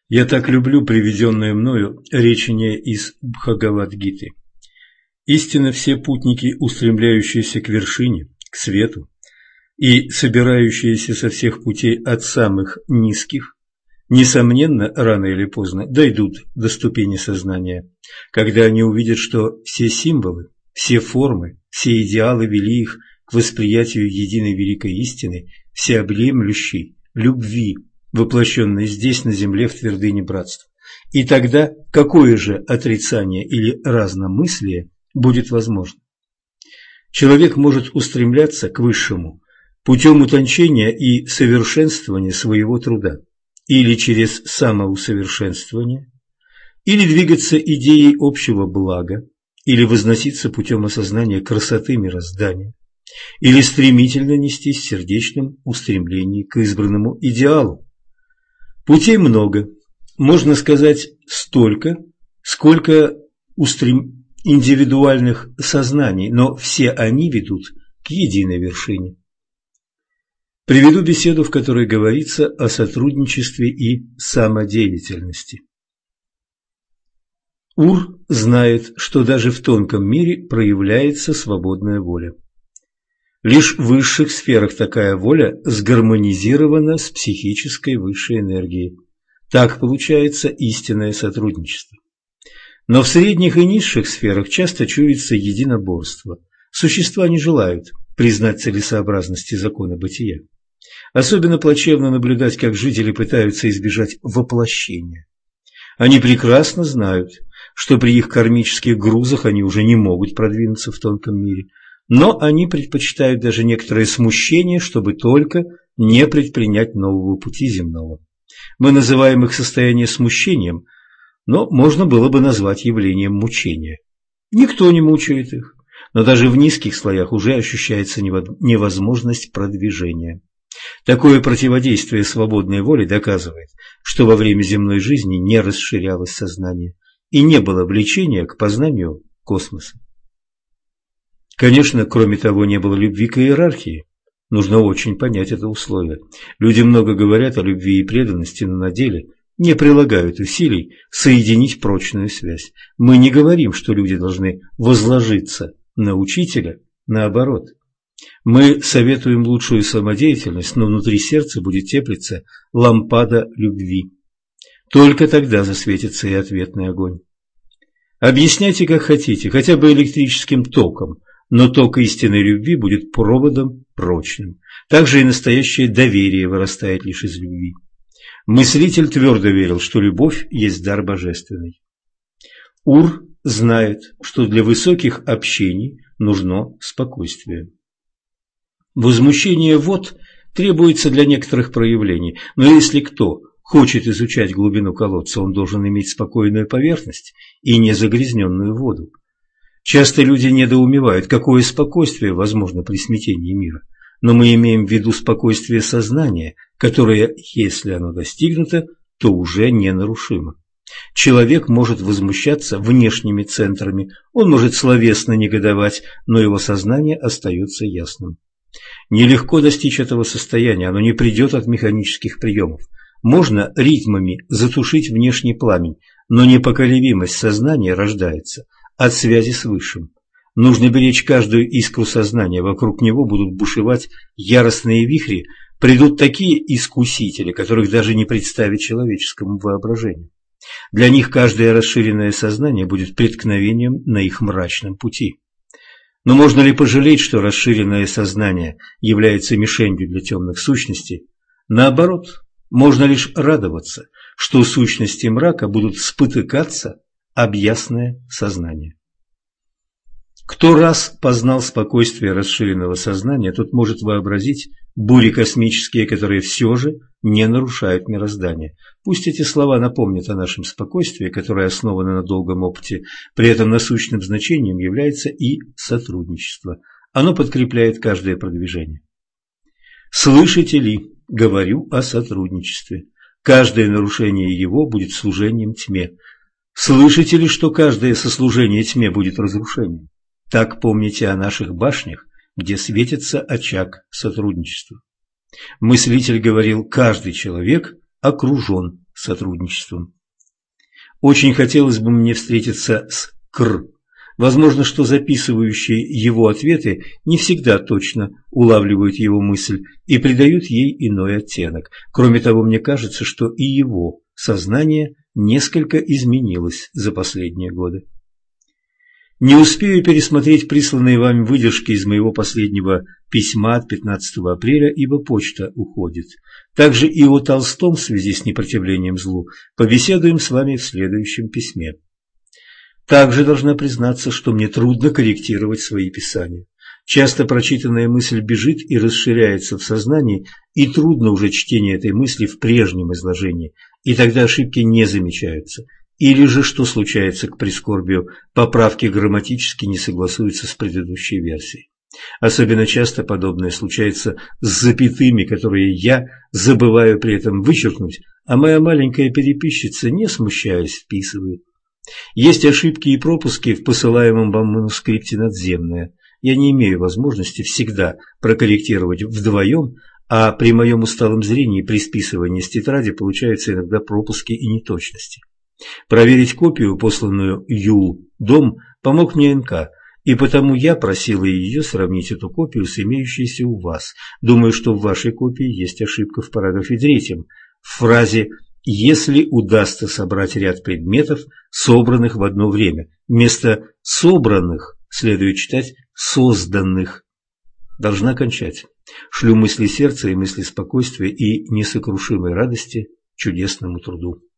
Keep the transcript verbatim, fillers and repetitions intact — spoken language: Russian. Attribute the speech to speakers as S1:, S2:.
S1: Я так люблю приведенную мною речение из Бхагавад-гиты. Истинно все путники, устремляющиеся к вершине, к свету, и собирающиеся со всех путей от самых низких, несомненно, рано или поздно дойдут до ступени сознания, когда они увидят, что все символы, все формы, все идеалы вели их к восприятию единой великой истины, всеобъемлющей любви, воплощенной здесь, на земле, в твердыне братства. И тогда какое же отрицание или разномыслие будет возможно? Человек может устремляться к высшему путем утончения и совершенствования своего труда, или через самоусовершенствование, или двигаться идеей общего блага, или возноситься путем осознания красоты мироздания, или стремительно нестись в сердечном устремлении к избранному идеалу. Путей много, можно сказать, столько, сколько устрем... индивидуальных сознаний, но все они ведут к единой вершине. Приведу беседу, в которой говорится о сотрудничестве и самодеятельности. Ур знает, что даже в тонком мире проявляется свободная воля. Лишь в высших сферах такая воля сгармонизирована с психической высшей энергией. Так получается истинное сотрудничество. Но в средних и низших сферах часто чуется единоборство. Существа не желают признать целесообразности закона бытия. Особенно плачевно наблюдать, как жители пытаются избежать воплощения. Они прекрасно знают, что при их кармических грузах они уже не могут продвинуться в тонком мире, но они предпочитают даже некоторое смущение, чтобы только не предпринять нового пути земного. Мы называем их состояние смущением, но можно было бы назвать явлением мучения. Никто не мучает их, но даже в низких слоях уже ощущается невозможность продвижения. Такое противодействие свободной воле доказывает, что во время земной жизни не расширялось сознание и не было влечения к познанию космоса. Конечно, кроме того, не было любви к иерархии. Нужно очень понять это условие. Люди много говорят о любви и преданности, но на деле не прилагают усилий соединить прочную связь. Мы не говорим, что люди должны возложиться на учителя, наоборот. Мы советуем лучшую самодеятельность, но внутри сердца будет теплиться лампада любви. Только тогда засветится и ответный огонь. Объясняйте, как хотите, хотя бы электрическим током, но ток истинной любви будет проводом прочным. Также и настоящее доверие вырастает лишь из любви. Мыслитель твердо верил, что любовь есть дар божественный. Ур знает, что для высоких общений нужно спокойствие. Возмущение вод требуется для некоторых проявлений, но если кто хочет изучать глубину колодца, он должен иметь спокойную поверхность и незагрязненную воду. Часто люди недоумевают, какое спокойствие возможно при смятении мира, но мы имеем в виду спокойствие сознания, которое, если оно достигнуто, то уже ненарушимо. Человек может возмущаться внешними центрами, он может словесно негодовать, но его сознание остается ясным. Нелегко достичь этого состояния, оно не придет от механических приемов. Можно ритмами затушить внешний пламень, но непоколебимость сознания рождается от связи с Высшим. Нужно беречь каждую искру сознания, вокруг него будут бушевать яростные вихри, придут такие искусители, которых даже не представить человеческому воображению. Для них каждое расширенное сознание будет преткновением на их мрачном пути. Но можно ли пожалеть, что расширенное сознание является мишенью для темных сущностей? Наоборот, можно лишь радоваться, что сущности мрака будут спотыкаться об ясное сознание. Кто раз познал спокойствие расширенного сознания, тот может вообразить бури космические, которые все же не нарушают мироздание. Пусть эти слова напомнят о нашем спокойствии, которое основано на долгом опыте, при этом насущным значением является и сотрудничество. Оно подкрепляет каждое продвижение. Слышите ли, говорю о сотрудничестве. Каждое нарушение его будет служением тьме. Слышите ли, что каждое сослужение тьме будет разрушением? Так помните о наших башнях, где светится очаг сотрудничества. Мыслитель говорил, каждый человек окружен сотрудничеством. Очень хотелось бы мне встретиться с Кр. Возможно, что записывающие его ответы не всегда точно улавливают его мысль и придают ей иной оттенок. Кроме того, мне кажется, что и его сознание несколько изменилось за последние годы. Не успею пересмотреть присланные вами выдержки из моего последнего письма от пятнадцатого апреля, ибо почта уходит. Также и о Толстом в связи с непротивлением злу побеседуем с вами в следующем письме. Также должна признаться, что мне трудно корректировать свои писания. Часто прочитанная мысль бежит и расширяется в сознании, и трудно уже чтение этой мысли в прежнем изложении, и тогда ошибки не замечаются. Или же, что случается к прискорбию, поправки грамматически не согласуются с предыдущей версией. Особенно часто подобное случается с запятыми, которые я забываю при этом вычеркнуть, а моя маленькая переписчица, не смущаясь, вписывает. Есть ошибки и пропуски в посылаемом вам манускрипте надземное. Я не имею возможности всегда прокорректировать вдвоем, а при моем усталом зрении при списывании с тетради получаются иногда пропуски и неточности. Проверить копию, посланную Юл Дом, помог мне эн ка, и потому я просила ее сравнить эту копию с имеющейся у вас. Думаю, что в вашей копии есть ошибка в параграфе третьем, в фразе «если удастся собрать ряд предметов, собранных в одно время». Вместо «собранных» следует читать «созданных». Должна кончать. Шлю мысли сердца и мысли спокойствия и несокрушимой радости чудесному труду.